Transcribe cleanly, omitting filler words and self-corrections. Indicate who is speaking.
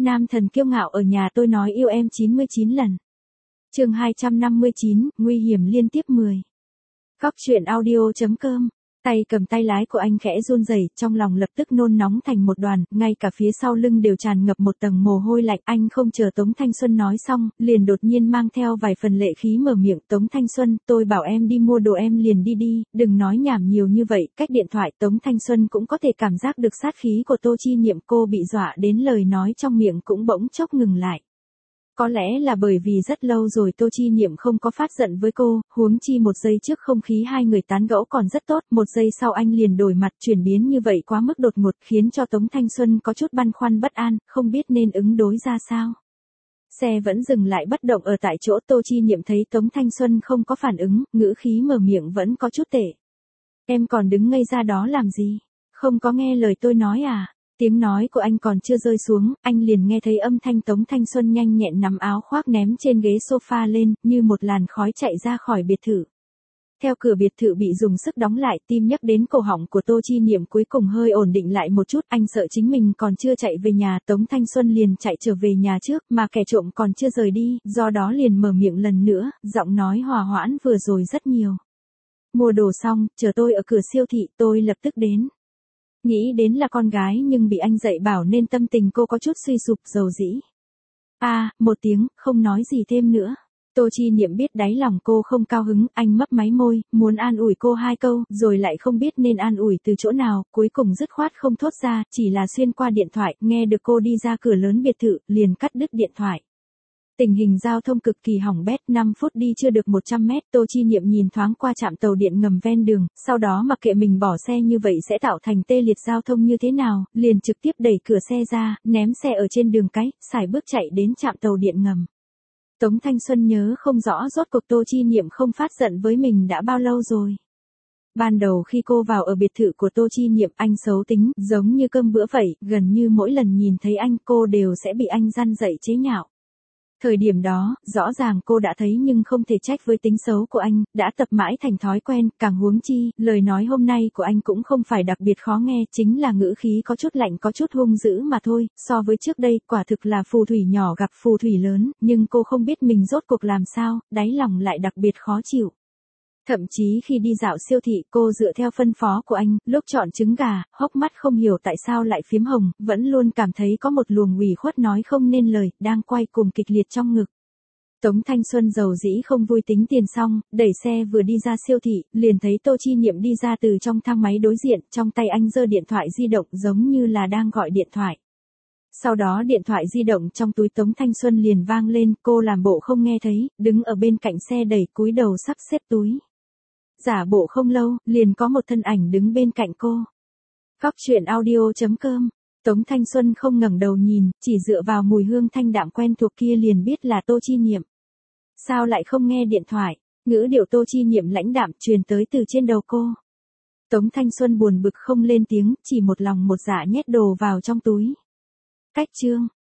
Speaker 1: Nam thần kiêu ngạo ở nhà tôi nói yêu em 99 lần. Chương 259, nguy hiểm liên tiếp 10. Góc truyện audio.com. Tay cầm tay lái của anh khẽ run rẩy, trong lòng lập tức nôn nóng thành một đoàn, ngay cả phía sau lưng đều tràn ngập một tầng mồ hôi lạnh. Anh không chờ Tống Thanh Xuân nói xong, liền đột nhiên mang theo vài phần lệ khí mở miệng. Tống Thanh Xuân, tôi bảo em đi mua đồ em liền đi đi, đừng nói nhảm nhiều như vậy. Cách điện thoại Tống Thanh Xuân cũng có thể cảm giác được sát khí của Tô Chi Niệm, cô bị dọa đến lời nói trong miệng cũng bỗng chốc ngừng lại. Có lẽ là bởi vì rất lâu rồi Tô Chi Niệm không có phát giận với cô, huống chi một giây trước không khí hai người tán gẫu còn rất tốt, một giây sau anh liền đổi mặt, chuyển biến như vậy quá mức đột ngột khiến cho Tống Thanh Xuân có chút băn khoăn bất an, không biết nên ứng đối ra sao. Xe vẫn dừng lại bất động ở tại chỗ. Tô Chi Niệm thấy Tống Thanh Xuân không có phản ứng, ngữ khí mở miệng vẫn có chút tệ. Em còn đứng ngây ra đó làm gì? Không có nghe lời tôi nói à? Tiếng nói của anh còn chưa rơi xuống, anh liền nghe thấy âm thanh Tống Thanh Xuân nhanh nhẹn nắm áo khoác ném trên ghế sofa lên, như một làn khói chạy ra khỏi biệt thự. Theo cửa biệt thự bị dùng sức đóng lại, tim nhắc đến cổ họng của Tô Chi Niệm cuối cùng hơi ổn định lại một chút. Anh sợ chính mình còn chưa chạy về nhà, Tống Thanh Xuân liền chạy trở về nhà trước, mà kẻ trộm còn chưa rời đi, do đó liền mở miệng lần nữa, giọng nói hòa hoãn vừa rồi rất nhiều. Mua đồ xong, chờ tôi ở cửa siêu thị, tôi lập tức đến. Nghĩ đến là con gái nhưng bị anh dạy bảo nên tâm tình cô có chút suy sụp, dầu dĩ. Một tiếng, không nói gì thêm nữa. Tô Chi Niệm biết đáy lòng cô không cao hứng, anh mấp máy môi, muốn an ủi cô hai câu, rồi lại không biết nên an ủi từ chỗ nào, cuối cùng dứt khoát không thốt ra, chỉ là xuyên qua điện thoại, nghe được cô đi ra cửa lớn biệt thự, liền cắt đứt điện thoại. Tình hình giao thông cực kỳ hỏng bét, 5 phút đi chưa được 100 mét, Tô Chi Niệm nhìn thoáng qua trạm tàu điện ngầm ven đường, sau đó mặc kệ mình bỏ xe như vậy sẽ tạo thành tê liệt giao thông như thế nào, liền trực tiếp đẩy cửa xe ra, ném xe ở trên đường cái, sải bước chạy đến trạm tàu điện ngầm. Tống Thanh Xuân nhớ không rõ rốt cuộc Tô Chi Niệm không phát giận với mình đã bao lâu rồi. Ban đầu khi cô vào ở biệt thự của Tô Chi Niệm, anh xấu tính, giống như cơm bữa vậy, gần như mỗi lần nhìn thấy anh cô đều sẽ bị anh răn dạy chế nhạo. Thời điểm đó, rõ ràng cô đã thấy nhưng không thể trách với tính xấu của anh, đã tập mãi thành thói quen, càng huống chi, lời nói hôm nay của anh cũng không phải đặc biệt khó nghe, chính là ngữ khí có chút lạnh có chút hung dữ mà thôi, so với trước đây, quả thực là phù thủy nhỏ gặp phù thủy lớn, nhưng cô không biết mình rốt cuộc làm sao, đáy lòng lại đặc biệt khó chịu. Thậm chí khi đi dạo siêu thị, cô dựa theo phân phó của anh, lúc chọn trứng gà, hốc mắt không hiểu tại sao lại phiếm hồng, vẫn luôn cảm thấy có một luồng ủy khuất nói không nên lời, đang quay cuồng kịch liệt trong ngực. Tống Thanh Xuân dầu dĩ không vui tính tiền xong, đẩy xe vừa đi ra siêu thị, liền thấy Tô Chi Niệm đi ra từ trong thang máy đối diện, trong tay anh giơ điện thoại di động giống như là đang gọi điện thoại. Sau đó điện thoại di động trong túi Tống Thanh Xuân liền vang lên, cô làm bộ không nghe thấy, đứng ở bên cạnh xe đẩy cúi đầu sắp xếp túi. Giả bộ không lâu, liền có một thân ảnh đứng bên cạnh cô. Góc truyện audio.com. Tống Thanh Xuân không ngẩng đầu nhìn, chỉ dựa vào mùi hương thanh đạm quen thuộc kia liền biết là Tô Chi Niệm. Sao lại không nghe điện thoại? Ngữ điệu Tô Chi Niệm lãnh đạm truyền tới từ trên đầu cô. Tống Thanh Xuân buồn bực không lên tiếng, chỉ một lòng một dạ nhét đồ vào trong túi. Cách chương.